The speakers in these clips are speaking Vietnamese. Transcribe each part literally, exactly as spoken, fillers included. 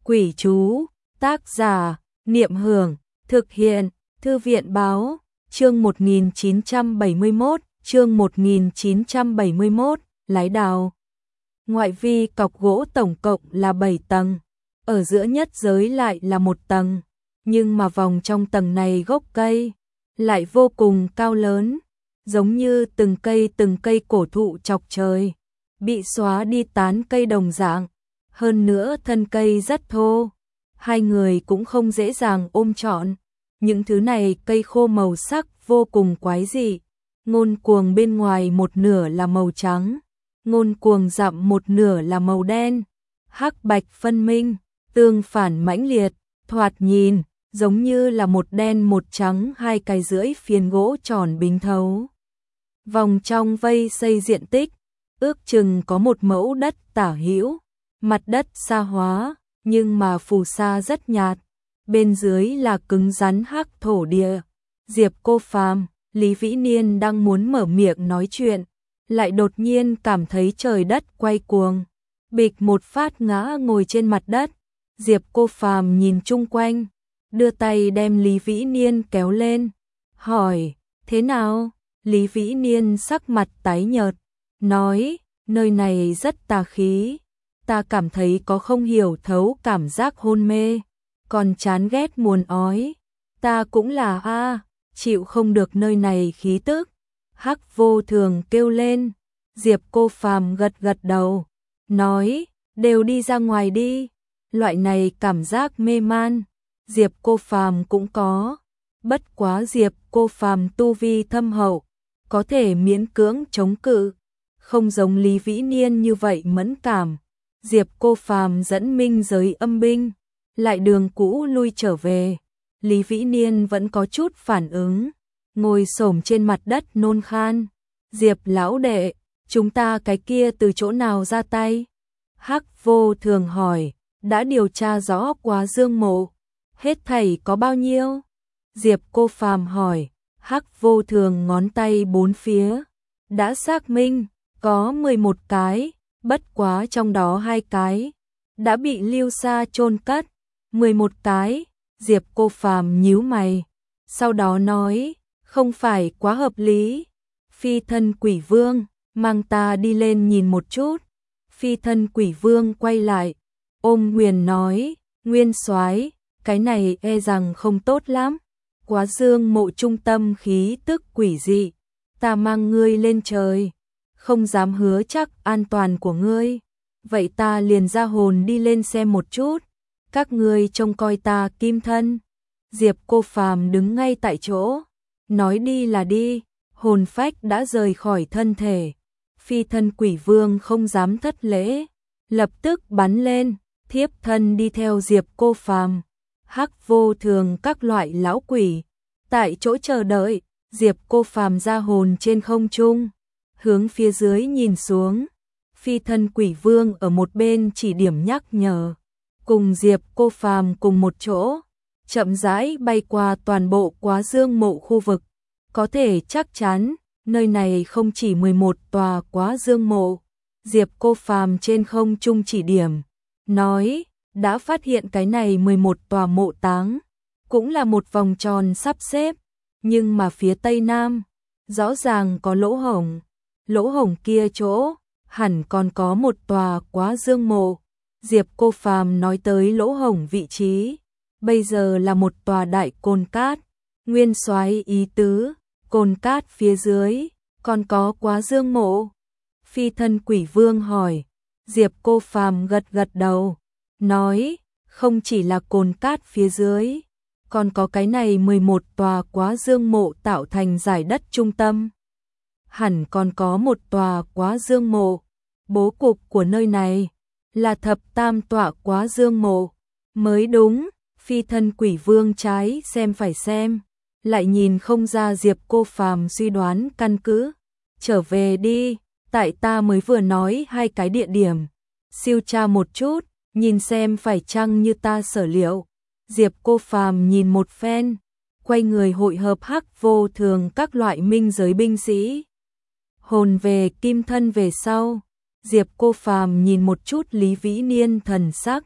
Quỷ chú, tác giả, Niệm Hưởng, thực hiện, Thư viện Báo, chương một nghìn chín trăm bảy mươi mốt, chương một nghìn chín trăm bảy mươi mốt, Lái Đào. Ngoại vi cọc gỗ tổng cộng là bảy tầng, ở giữa nhất giới lại là một tầng, nhưng mà vòng trong tầng này gốc cây lại vô cùng cao lớn, giống như từng cây từng cây cổ thụ chọc trời, bị xóa đi tán cây đồng dạng, hơn nữa thân cây rất thô, hai người cũng không dễ dàng ôm trọn. Những thứ này cây khô màu sắc vô cùng quái dị, ngôn cuồng bên ngoài một nửa là màu trắng, ngôn cuồng dặm một nửa là màu đen, hắc bạch phân minh, tương phản mãnh liệt, thoạt nhìn giống như là một đen một trắng hai cái rưỡi phiến gỗ tròn bình thấu. Vòng trong vây xây diện tích, ước chừng có một mẫu đất tả hữu, mặt đất sa hóa, nhưng mà phù sa rất nhạt, bên dưới là cứng rắn hắc thổ địa. Diệp Cô Phàm, Lý Vĩ Niên đang muốn mở miệng nói chuyện, lại đột nhiên cảm thấy trời đất quay cuồng, bịch một phát ngã ngồi trên mặt đất. Diệp Cô Phàm nhìn chung quanh, đưa tay đem Lý Vĩ Niên kéo lên, hỏi, thế nào? Lý Vĩ Niên sắc mặt tái nhợt, nói, nơi này rất tà khí, ta cảm thấy có không hiểu thấu cảm giác hôn mê, còn chán ghét muốn ói, ta cũng là a, chịu không được nơi này khí tức. Hắc Vô Thường kêu lên. Diệp Cô Phàm gật gật đầu, nói, đều đi ra ngoài đi, loại này cảm giác mê man, Diệp Cô Phàm cũng có, bất quá Diệp Cô Phàm tu vi thâm hậu, có thể miễn cưỡng chống cự, không giống Lý Vĩ Niên như vậy mẫn cảm. Diệp Cô Phàm dẫn minh giới âm binh, lại đường cũ lui trở về, Lý Vĩ Niên vẫn có chút phản ứng, ngồi xổm trên mặt đất nôn khan. Diệp lão đệ, chúng ta cái kia từ chỗ nào ra tay? Hắc Vô Thường hỏi, đã điều tra rõ quá Dương mộ, hết thảy có bao nhiêu? Diệp Cô Phàm hỏi. Hắc Vô Thường ngón tay bốn phía, đã xác minh, có mười một cái, bất quá trong đó hai cái đã bị Lưu Sa chôn cất, mười một cái. Diệp Cô Phàm nhíu mày, sau đó nói, không phải quá hợp lý. Phi thân Quỷ Vương, mang ta đi lên nhìn một chút. Phi thân Quỷ Vương quay lại, ôm Nguyền nói, Nguyên soái, cái này e rằng không tốt lắm. Quá Dương mộ trung tâm khí tức quỷ dị, ta mang ngươi lên trời, không dám hứa chắc an toàn của ngươi, vậy ta liền ra hồn đi lên xem một chút, các ngươi trông coi ta kim thân. Diệp Cô Phàm đứng ngay tại chỗ, nói đi là đi, hồn phách đã rời khỏi thân thể. Phi thân Quỷ Vương không dám thất lễ, lập tức bắn lên, thiếp thân đi theo Diệp Cô Phàm. Hắc Vô Thường các loại lão quỷ tại chỗ chờ đợi. Diệp Cô Phàm ra hồn trên không trung, hướng phía dưới nhìn xuống, phi thân Quỷ Vương ở một bên chỉ điểm nhắc nhở, cùng Diệp Cô Phàm cùng một chỗ, chậm rãi bay qua toàn bộ Quá Dương mộ khu vực, có thể chắc chắn nơi này không chỉ mười một tòa Quá Dương mộ. Diệp Cô Phàm trên không trung chỉ điểm, nói, đã phát hiện cái này mười một tòa mộ táng, cũng là một vòng tròn sắp xếp, nhưng mà phía tây nam rõ ràng có lỗ hổng, lỗ hổng kia chỗ hẳn còn có một tòa Quá Dương mộ. Diệp Cô Phàm nói tới lỗ hổng vị trí, bây giờ là một tòa đại côn cát. Nguyên soái ý tứ, côn cát phía dưới còn có Quá Dương mộ? Phi thân Quỷ Vương hỏi. Diệp Cô Phàm gật gật đầu, nói, không chỉ là côn cát phía dưới, còn có cái này mười một tòa Quá Dương mộ tạo thành giải đất trung tâm. Hẳn còn có một tòa Quá Dương mộ, bố cục của nơi này là thập tam tọa Quá Dương mộ mới đúng. Phi thân Quỷ Vương trái xem phải xem, lại nhìn không ra Diệp Cô Phàm suy đoán căn cứ. Trở về đi, tại ta mới vừa nói hai cái địa điểm, siêu tra một chút, nhìn xem phải chăng như ta sở liệu. Diệp Cô Phàm nhìn một phen, quay người hội hợp Hắc Vô Thường các loại minh giới binh sĩ, hồn về kim thân về sau. Diệp Cô Phàm nhìn một chút Lý Vĩ Niên thần sắc,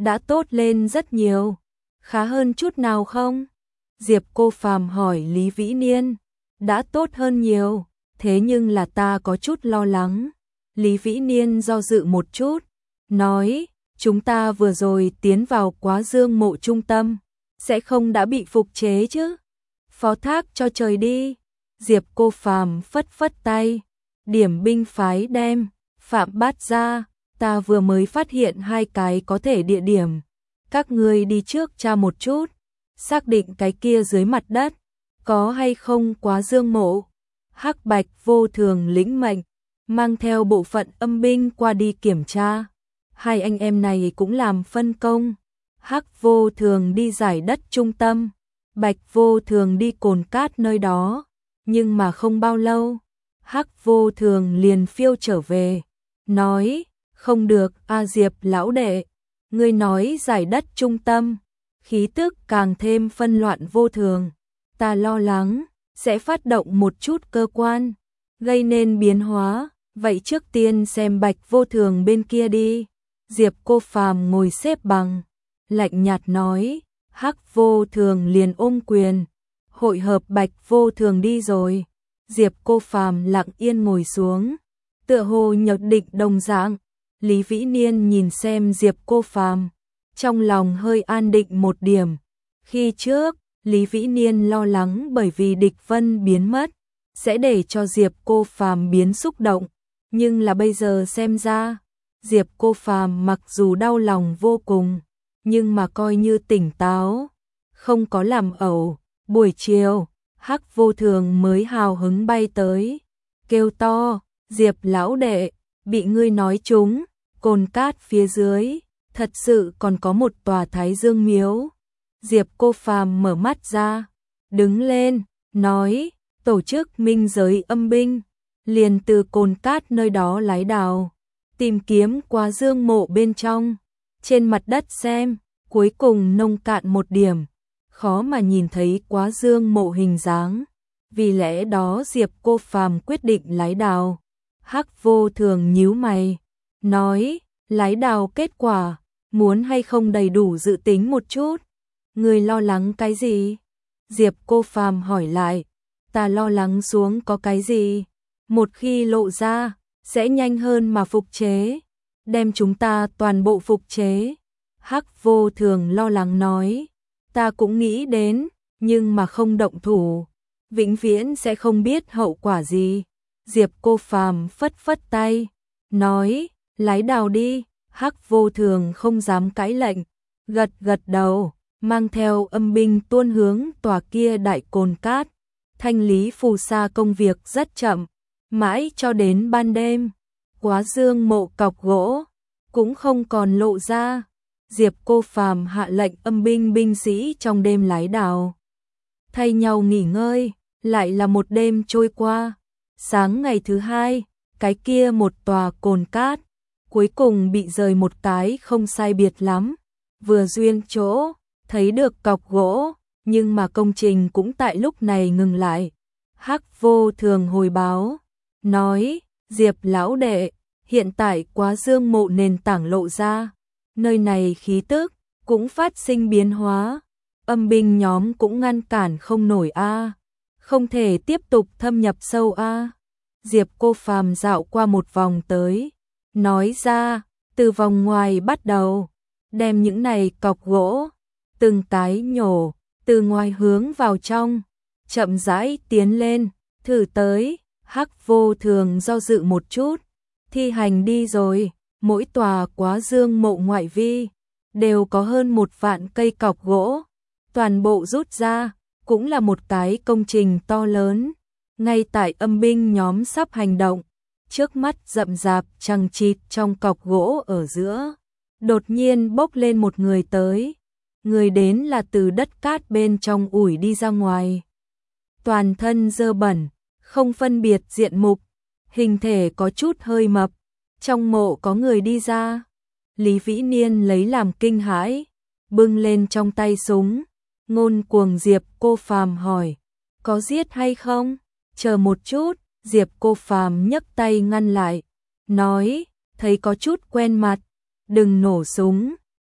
đã tốt lên rất nhiều. Khá hơn chút nào không? Diệp Cô Phàm hỏi Lý Vĩ Niên. Đã tốt hơn nhiều, thế nhưng là ta có chút lo lắng. Lý Vĩ Niên do dự một chút, nói, chúng ta vừa rồi tiến vào Quá Dương mộ trung tâm, sẽ không đã bị phục chế chứ? Phó thác cho trời đi. Diệp Cô Phàm phất phất tay, điểm binh phái đem, Phạm Bát ra, ta vừa mới phát hiện hai cái có thể địa điểm. Các ngươi đi trước tra một chút, xác định cái kia dưới mặt đất, có hay không Quá Dương mộ. Hắc Bạch Vô Thường lĩnh mệnh, mang theo bộ phận âm binh qua đi kiểm tra. Hai anh em này cũng làm phân công. Hắc Vô Thường đi giải đất trung tâm, Bạch Vô Thường đi cồn cát nơi đó. Nhưng mà không bao lâu, Hắc Vô Thường liền phiêu trở về, nói, không được, A Diệp lão đệ, ngươi nói giải đất trung tâm, khí tức càng thêm phân loạn vô thường. Ta lo lắng, sẽ phát động một chút cơ quan, gây nên biến hóa, vậy trước tiên xem Bạch Vô Thường bên kia đi. Diệp Cô Phàm ngồi xếp bằng, lạnh nhạt nói, Hắc Vô Thường liền ôm quyền, hội hợp Bạch Vô Thường đi rồi. Diệp Cô Phàm lặng yên ngồi xuống, tựa hồ nhợt định đồng dạng. Lý Vĩ Niên nhìn xem Diệp Cô Phàm, trong lòng hơi an định một điểm. Khi trước, Lý Vĩ Niên lo lắng bởi vì địch vân biến mất, sẽ để cho Diệp Cô Phàm biến xúc động, nhưng là bây giờ xem ra, Diệp Cô Phàm mặc dù đau lòng vô cùng, nhưng mà coi như tỉnh táo, không có làm ẩu. Buổi chiều, Hắc Vô Thường mới hào hứng bay tới, kêu to, Diệp lão đệ, bị ngươi nói trúng, cồn cát phía dưới, thật sự còn có một tòa Thái Dương miếu. Diệp Cô Phàm mở mắt ra, đứng lên, nói, tổ chức minh giới âm binh, liền từ cồn cát nơi đó lái đào, tìm kiếm Quá Dương mộ bên trong, trên mặt đất xem, cuối cùng nông cạn một điểm, khó mà nhìn thấy Quá Dương mộ hình dáng. Vì lẽ đó Diệp Cô Phàm quyết định lái đào. Hắc Vô Thường nhíu mày, nói, lái đào kết quả, muốn hay không đầy đủ dự tính một chút. Người lo lắng cái gì? Diệp Cô Phàm hỏi lại, ta lo lắng xuống có cái gì? Một khi lộ ra, sẽ nhanh hơn mà phục chế, đem chúng ta toàn bộ phục chế. Hắc Vô Thường lo lắng nói, ta cũng nghĩ đến, nhưng mà không động thủ, vĩnh viễn sẽ không biết hậu quả gì. Diệp Cô Phàm phất phất tay, nói, lái đào đi. Hắc Vô Thường không dám cãi lệnh, gật gật đầu, mang theo âm binh tuôn hướng tòa kia đại cồn cát. Thanh lý phù sa công việc rất chậm, mãi cho đến ban đêm, Quá Dương mộ cọc gỗ cũng không còn lộ ra. Diệp Cô Phàm hạ lệnh âm binh binh sĩ trong đêm lái đào, thay nhau nghỉ ngơi. Lại là một đêm trôi qua. Sáng ngày thứ hai, cái kia một tòa cồn cát cuối cùng bị rời một cái không sai biệt lắm, vừa duyên chỗ thấy được cọc gỗ, nhưng mà công trình cũng tại lúc này ngừng lại. Hắc Vô Thường hồi báo, nói, Diệp lão đệ, hiện tại Quá Dương mộ nền tảng lộ ra, nơi này khí tức cũng phát sinh biến hóa, âm binh nhóm cũng ngăn cản không nổi a, không thể tiếp tục thâm nhập sâu a. Diệp Cô Phàm dạo qua một vòng tới, nói ra, từ vòng ngoài bắt đầu, đem những này cọc gỗ, từng cái nhổ, từ ngoài hướng vào trong, chậm rãi tiến lên, thử tới. Hắc Vô Thường do dự một chút, thi hành đi rồi. Mỗi tòa Quá Dương mộ ngoại vi đều có hơn một vạn cây cọc gỗ, toàn bộ rút ra, cũng là một cái công trình to lớn. Ngay tại âm binh nhóm sắp hành động, trước mắt rậm rạp chằng chịt trong cọc gỗ ở giữa, đột nhiên bốc lên một người tới. Người đến là từ đất cát bên trong ủi đi ra ngoài, toàn thân dơ bẩn, không phân biệt diện mục, hình thể có chút hơi mập. Trong mộ có người đi ra. Lý Vĩ Niên lấy làm kinh hãi, bưng lên trong tay súng. Ngôn Cuồng Diệp Cô Phàm hỏi, có giết hay không? Chờ một chút. Diệp Cô Phàm nhấc tay ngăn lại, nói, thấy có chút quen mặt, đừng nổ súng,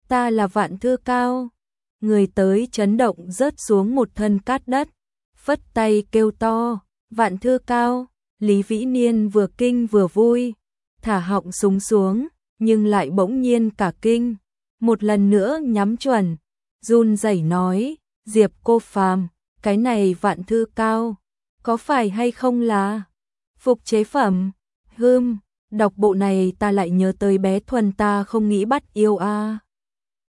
ta là Vạn Thư Cao. Người tới chấn động rớt xuống một thân cát đất, phất tay kêu to, Vạn Thư Cao. Lý Vĩ Niên vừa kinh vừa vui, thả họng súng xuống, nhưng lại bỗng nhiên cả kinh, một lần nữa nhắm chuẩn, run rẩy nói, Diệp cô phàm, cái này Vạn Thư Cao, có phải hay không là phục chế phẩm? Hưm, đọc bộ này ta lại nhớ tới bé Thuần ta không nghĩ bắt yêu a. À.